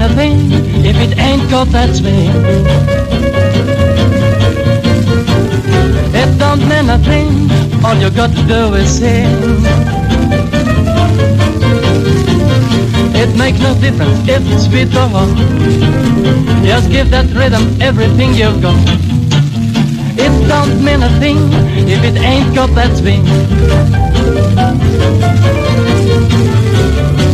a thing if it ain't got that swing. It don't mean a thing, all you got to do is sing. It makes no difference if it's sweet or hot. Just give that rhythm everything you've got. It don't mean a thing if it ain't got that swing.